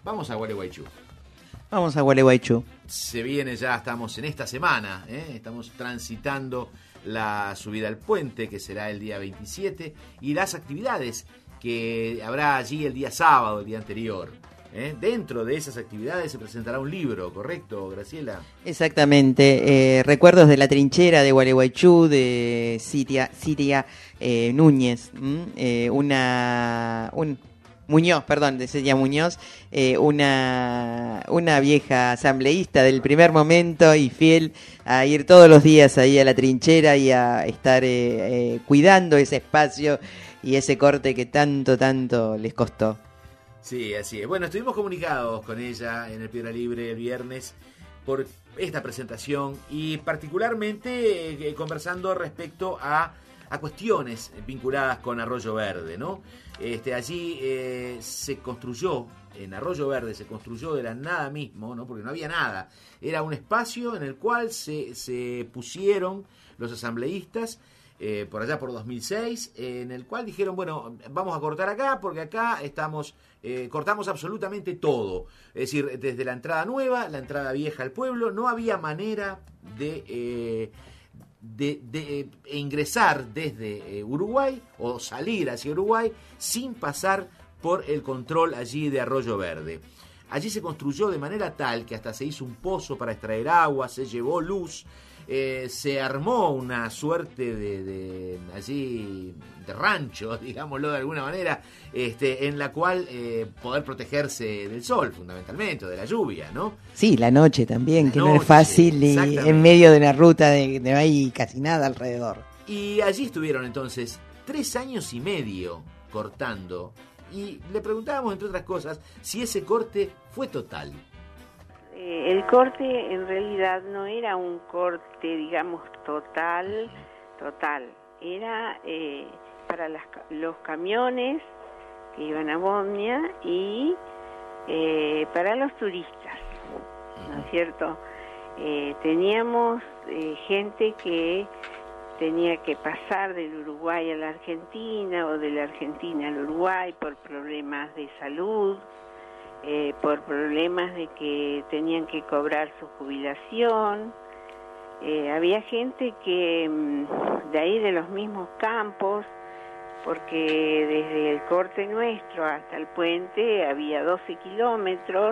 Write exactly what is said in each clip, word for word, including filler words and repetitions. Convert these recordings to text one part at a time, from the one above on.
Vamos a Gualeguaychú. Vamos a Gualeguaychú. Se viene ya, estamos en esta semana, ¿eh? Estamos transitando la subida al puente, que será el día veintisiete, y las actividades que habrá allí el día sábado, el día anterior. ¿Eh? Dentro de esas actividades se presentará un libro, ¿correcto, Graciela? Exactamente, eh, Recuerdos de la trinchera de Gualeguaychú, de Siria, Siria eh, Núñez, eh, una... Un, Muñoz, perdón, de Celia Muñoz, eh, una, una vieja asambleísta del primer momento y fiel a ir todos los días ahí a la trinchera y a estar eh, eh, cuidando ese espacio y ese corte que tanto, tanto les costó. Sí, así es. Bueno, estuvimos comunicados con ella en el Piedra Libre el viernes por esta presentación y particularmente eh, conversando respecto a, a cuestiones vinculadas con Arroyo Verde, ¿no? Este, allí eh, se construyó, en Arroyo Verde se construyó de la nada mismo, ¿no? Porque no había nada. Era un espacio en el cual se, se pusieron los asambleístas eh, por allá por dos mil seis, eh, en el cual dijeron, bueno, vamos a cortar acá porque acá estamos, eh, cortamos absolutamente todo. Es decir, desde la entrada nueva, la entrada vieja al pueblo, no había manera de... Eh, De, de eh, ingresar desde eh, Uruguay o salir hacia Uruguay sin pasar por el control allí de Arroyo Verde. Allí se construyó de manera tal que hasta se hizo un pozo para extraer agua, se llevó luz, eh, se armó una suerte de, de allí de rancho, digámoslo de alguna manera, este, en la cual eh, poder protegerse del sol, fundamentalmente, o de la lluvia, ¿no? Sí, la noche también, la que noche, no es fácil y en medio de una ruta de, de no hay casi nada alrededor. Y allí estuvieron entonces tres años y medio cortando y le preguntábamos, entre otras cosas, si ese corte fue total. Eh, el corte en realidad no era un corte, digamos, total, total. Era eh, para las, los camiones que iban a Bomnia y eh, para los turistas, ¿no es cierto? Eh, teníamos eh, gente que tenía que pasar del Uruguay a la Argentina o de la Argentina al Uruguay por problemas de salud, eh, por problemas de que tenían que cobrar su jubilación. Eh, había gente que de ahí de los mismos campos, porque desde el corte nuestro hasta el puente había doce kilómetros,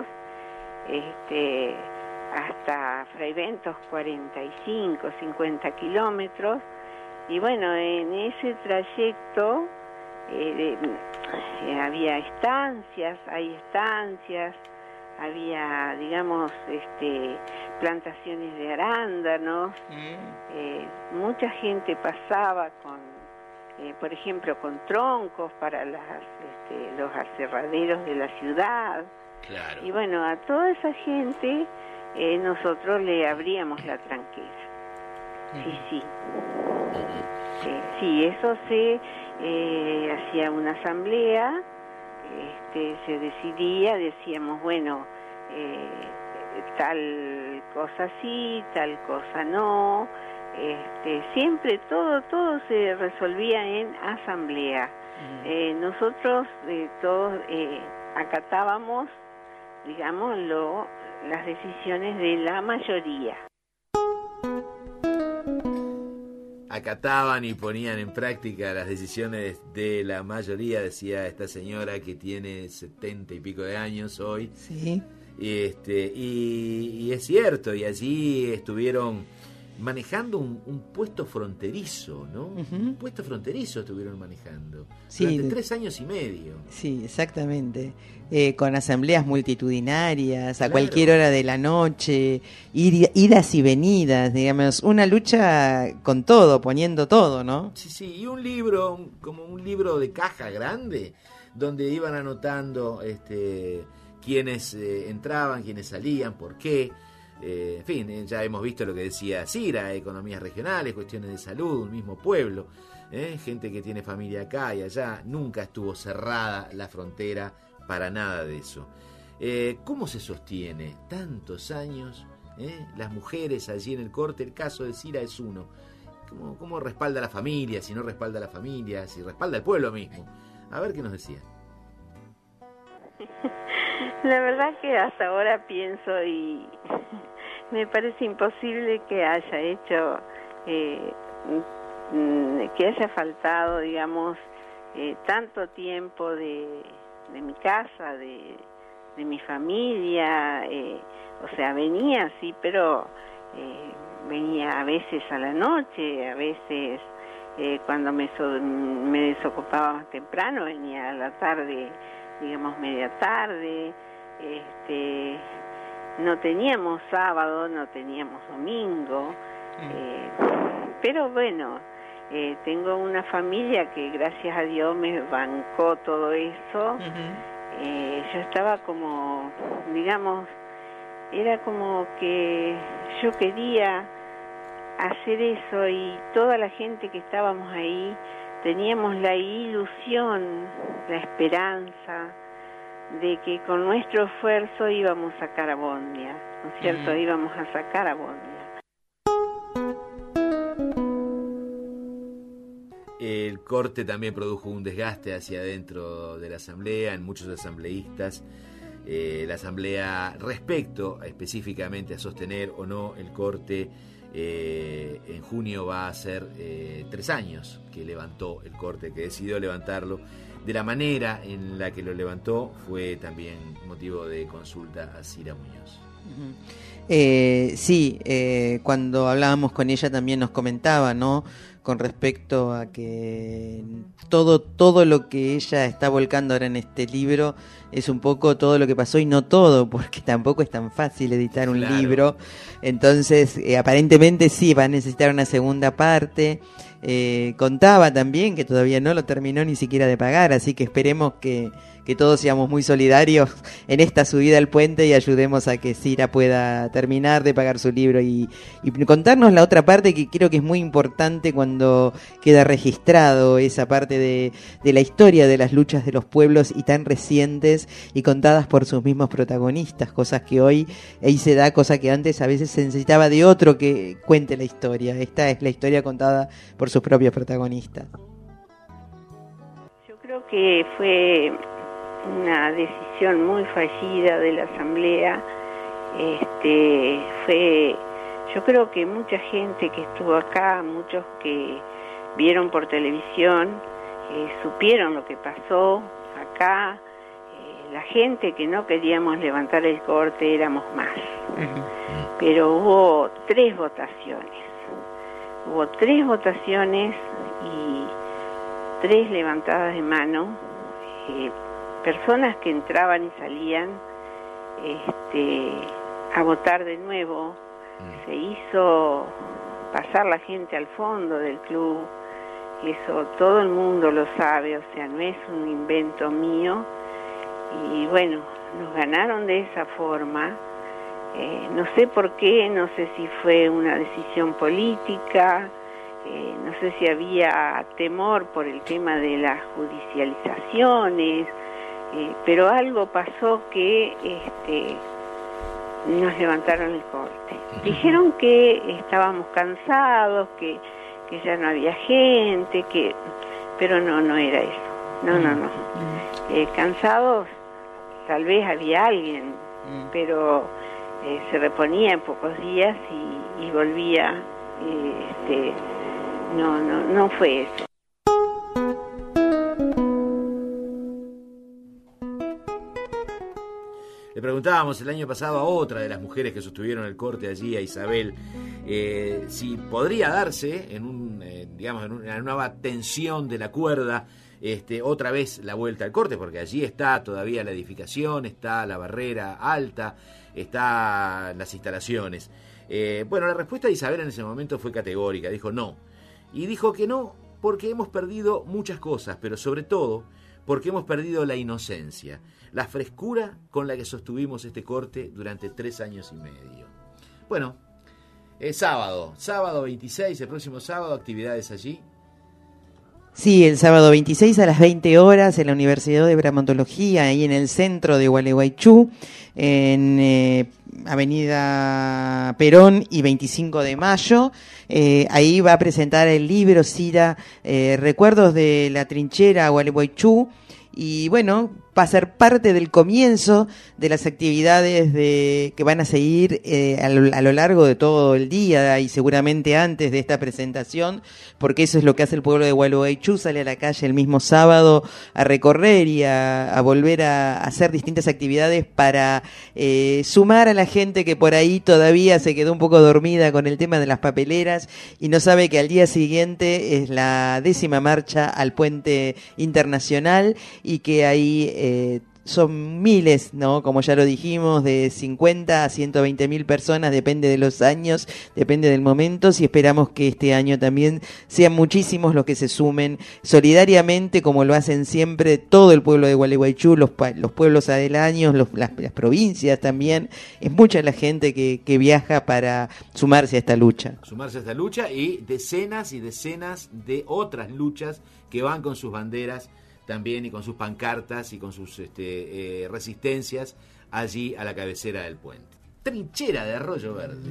este, hasta Fraiventos cuarenta y cinco, cincuenta kilómetros, y bueno, en ese trayecto eh, eh, había estancias, hay estancias, había, digamos, este, plantaciones de arándanos, mm. eh, mucha gente pasaba con, eh, por ejemplo, con troncos para las, este, los aserraderos de la ciudad. Claro. Y bueno, a toda esa gente eh, nosotros le abríamos la tranquera. Mm. Sí, sí. Eh, sí, eso se eh, hacía una asamblea, este, se decidía, decíamos, bueno, eh, tal cosa sí, tal cosa no, este, siempre todo, todo se resolvía en asamblea. Mm. Eh, nosotros eh, todos eh, acatábamos, digamos, lo, las decisiones de la mayoría. Acataban y ponían en práctica las decisiones de la mayoría, decía esta señora que tiene setenta y pico de años hoy. Sí. Y, este, y, y es cierto, y allí estuvieron manejando un, un puesto fronterizo, ¿no? Uh-huh. Un puesto fronterizo estuvieron manejando sí, durante de... tres años y medio. Sí, exactamente. Eh, con asambleas multitudinarias, a claro. cualquier hora de la noche, ir, idas y venidas, digamos, una lucha con todo, poniendo todo, ¿no? Sí, sí, y un libro, un, como un libro de caja grande, donde iban anotando este, quiénes eh, entraban, quiénes salían, por qué. Eh, en fin, eh, ya hemos visto lo que decía Cira, economías regionales, cuestiones de salud, un mismo pueblo, eh, gente que tiene familia acá y allá, nunca estuvo cerrada la frontera para nada de eso. Eh, ¿Cómo se sostiene tantos años eh, las mujeres allí en el corte? El caso de Cira es uno. ¿Cómo, cómo respalda a la familia? Si no respalda a la familia, si respalda al pueblo mismo. A ver qué nos decía. La verdad que hasta ahora pienso y me parece imposible que haya hecho, eh, que haya faltado, digamos, eh, tanto tiempo de, de mi casa, de, de mi familia, eh, o sea, venía, sí, pero eh, venía a veces a la noche, a veces eh, cuando me, so, me desocupaba más temprano, venía a la tarde, digamos, media tarde. Este, no teníamos sábado, no teníamos domingo, eh, pero bueno, eh, tengo una familia que gracias a Dios me bancó todo eso. Uh-huh. eh, yo estaba como, digamos, era como que yo quería hacer eso y toda la gente que estábamos ahí teníamos la ilusión, la esperanza de que con nuestro esfuerzo íbamos a sacar a Bondia, ¿no es cierto? Mm. Íbamos a sacar a Bondia. El corte también produjo un desgaste hacia adentro de la asamblea, en muchos asambleístas. Eh, la asamblea, respecto específicamente a sostener o no el corte, eh, en junio va a ser eh, tres años que levantó el corte, que decidió levantarlo. De la manera en la que lo levantó fue también motivo de consulta a Cira Muñoz. Uh-huh. Eh, sí, eh, cuando hablábamos con ella también nos comentaba, ¿no?, con respecto a que todo todo lo que ella está volcando ahora en este libro es un poco todo lo que pasó y no todo, porque tampoco es tan fácil editar un claro. libro. Entonces, eh, aparentemente sí, va a necesitar una segunda parte. Eh, contaba también que todavía no lo terminó ni siquiera de pagar, así que esperemos que, que todos seamos muy solidarios en esta subida al puente y ayudemos a que Cira pueda terminar de pagar su libro y, y contarnos la otra parte, que creo que es muy importante cuando queda registrado esa parte de, de la historia de las luchas de los pueblos y tan recientes y contadas por sus mismos protagonistas, cosas que hoy ahí se da, cosa que antes a veces se necesitaba de otro que cuente la historia. Esta es la historia contada por sus propios protagonistas. Yo creo que fue una decisión muy fallida de la asamblea. Este, fue, yo creo que mucha gente que estuvo acá, muchos que vieron por televisión, eh, supieron lo que pasó acá. Eh, la gente que no queríamos levantar el corte éramos más. Uh-huh. Pero hubo tres votaciones. Hubo tres votaciones y tres levantadas de mano, eh, personas que entraban y salían este, a votar de nuevo. Se hizo pasar la gente al fondo del club, eso todo el mundo lo sabe, o sea, no es un invento mío. Y bueno, nos ganaron de esa forma. Eh, no sé por qué, no sé si fue una decisión política, eh, no sé si había temor por el tema de las judicializaciones, eh, pero algo pasó que este, nos levantaron el corte. Dijeron que estábamos cansados, que, que ya no había gente, que pero no, no era eso. No, no, no. Eh, cansados, tal vez había alguien, pero eh, se reponía en pocos días y, y volvía. Eh, este, no, no, no fue eso. Le preguntábamos el año pasado a otra de las mujeres que sostuvieron el corte allí, a Isabel, eh, si podría darse en un, eh, digamos, en una nueva tensión de la cuerda, este, otra vez la vuelta al corte, porque allí está todavía la edificación, está la barrera alta, están las instalaciones. Eh, bueno, la respuesta de Isabel en ese momento fue categórica, dijo no. Y dijo que no porque hemos perdido muchas cosas, pero sobre todo porque hemos perdido la inocencia, la frescura con la que sostuvimos este corte durante tres años y medio. Bueno, es sábado, sábado veintiséis, el próximo sábado, actividades allí. Sí, el sábado veintiséis a las veinte horas en la Universidad de Bramontología, ahí en el centro de Gualeguaychú, en eh, Avenida Perón y veinticinco de mayo. Eh, ahí va a presentar el libro Cira, eh, Recuerdos de la Trinchera Gualeguaychú. Y bueno, va a ser parte del comienzo de las actividades de, que van a seguir eh, a, lo, a lo largo de todo el día y seguramente antes de esta presentación, porque eso es lo que hace el pueblo de Gualeguaychú, sale a la calle el mismo sábado a recorrer y a, a volver a, a hacer distintas actividades para eh, sumar a la gente que por ahí todavía se quedó un poco dormida con el tema de las papeleras y no sabe que al día siguiente es la décima marcha al puente internacional y que ahí eh, son miles, ¿no? Como ya lo dijimos, de cincuenta a ciento veinte mil personas, depende de los años, depende del momento, y esperamos que este año también sean muchísimos los que se sumen solidariamente, como lo hacen siempre todo el pueblo de Gualeguaychú, los, los pueblos aledaños, los, las, las provincias también. Es mucha la gente que, que viaja para sumarse a esta lucha. Sumarse a esta lucha y decenas y decenas de otras luchas que van con sus banderas también y con sus pancartas y con sus este, eh, resistencias allí a la cabecera del puente. Trinchera de Arroyo Verde.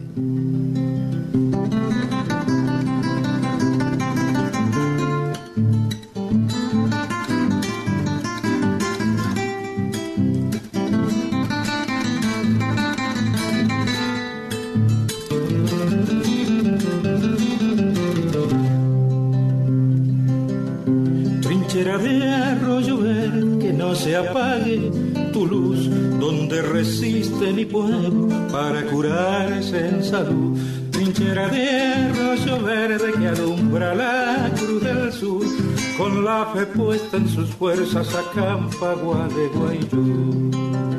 Trinchera de Arroyo Verde, que no se apague tu luz, donde resiste mi pueblo para curarse en salud. Trinchera de Arroyo Verde, que alumbra la cruz del sur, con la fe puesta en sus fuerzas acampa Gualeguaychú.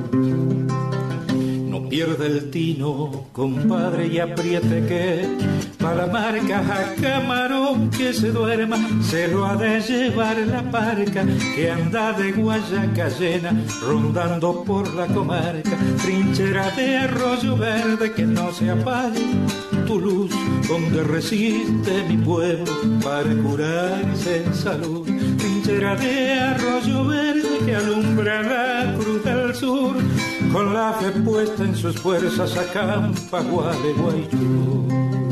No pierda el tino, compadre, y apriete que pa' la marca a camarón que se duerma se lo ha de llevar la parca que anda de Guayaca llena rondando por la comarca. Trinchera de Arroyo Verde, que no se apague tu luz, donde resiste mi pueblo para curarse en salud. Trinchera de Arroyo Verde, que alumbra la cruz del sur, con la fe puesta en sus fuerzas acampa Gualeguaychú.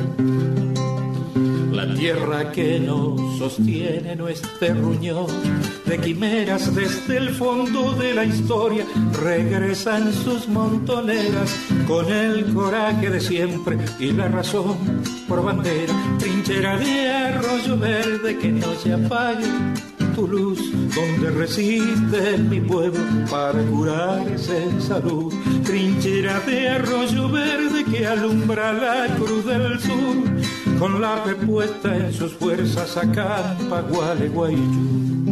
La tierra que nos sostiene no es terruñón de quimeras, desde el fondo de la historia regresan sus montoneras con el coraje de siempre y la razón por bandera. Trinchera de Arroyo Verde, que no se apague tu luz, donde resiste mi pueblo para curarse en salud. Trinchera de Arroyo Verde, que alumbra la cruz del sur, con la fe puesta en sus fuerzas acampa Gualeguaychú.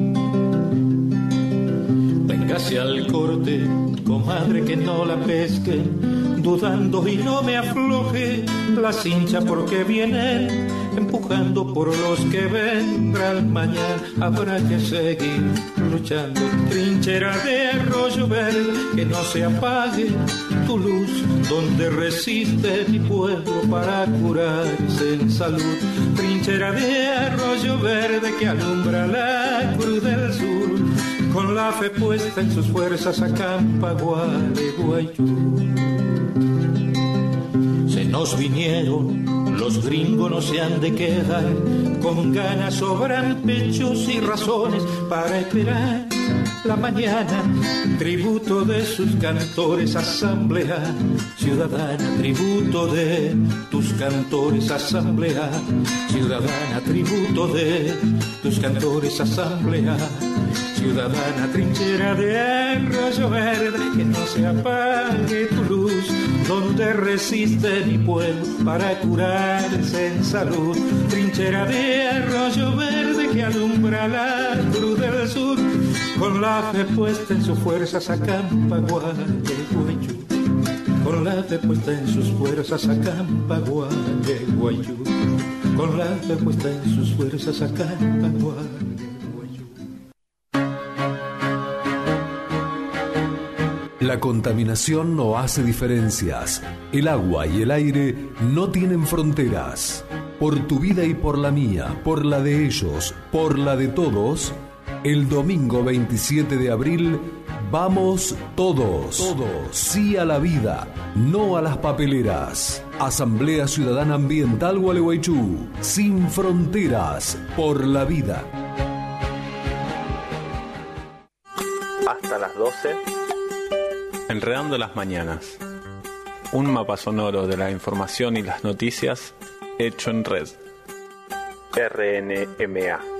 Véngase al corte, comadre, que no la pesque, dudando y no me afloje la cincha, porque vienen empujando por los que vendrán mañana. Habrá que seguir luchando. Trinchera de Arroyo Verde, que no se apague tu luz, donde resiste mi pueblo para curarse en salud. Trinchera de Arroyo Verde, que alumbra la cruz del sur, con la fe puesta en sus fuerzas acampa Gualeguaychú. Se nos vinieron los gringos, no se han de quedar, con ganas sobran pechos y razones para esperar la mañana. Tributo de sus cantores, asamblea ciudadana, tributo de tus cantores, asamblea ciudadana, tributo de tus cantores, asamblea ciudadana. Trinchera de Arroyo Verde, que no se apague tu luz, donde resiste mi pueblo para curarse en salud. Trinchera de Arroyo Verde, que alumbra la cruz del sur, con la fe puesta en sus fuerzas acampa Gualeguaychú. Con la fe puesta en sus fuerzas acampa Gualeguaychú. Con la fe puesta en sus fuerzas acampa Gualeguaychú. La contaminación no hace diferencias. El agua y el aire no tienen fronteras. Por tu vida y por la mía, por la de ellos, por la de todos, el domingo veintisiete de abril, vamos todos. Todos. Sí a la vida, no a las papeleras. Asamblea Ciudadana Ambiental Gualeguaychú. Sin fronteras, por la vida. hasta las doce. Enredando las mañanas. Un mapa sonoro de la información y las noticias hecho en red. R N M A.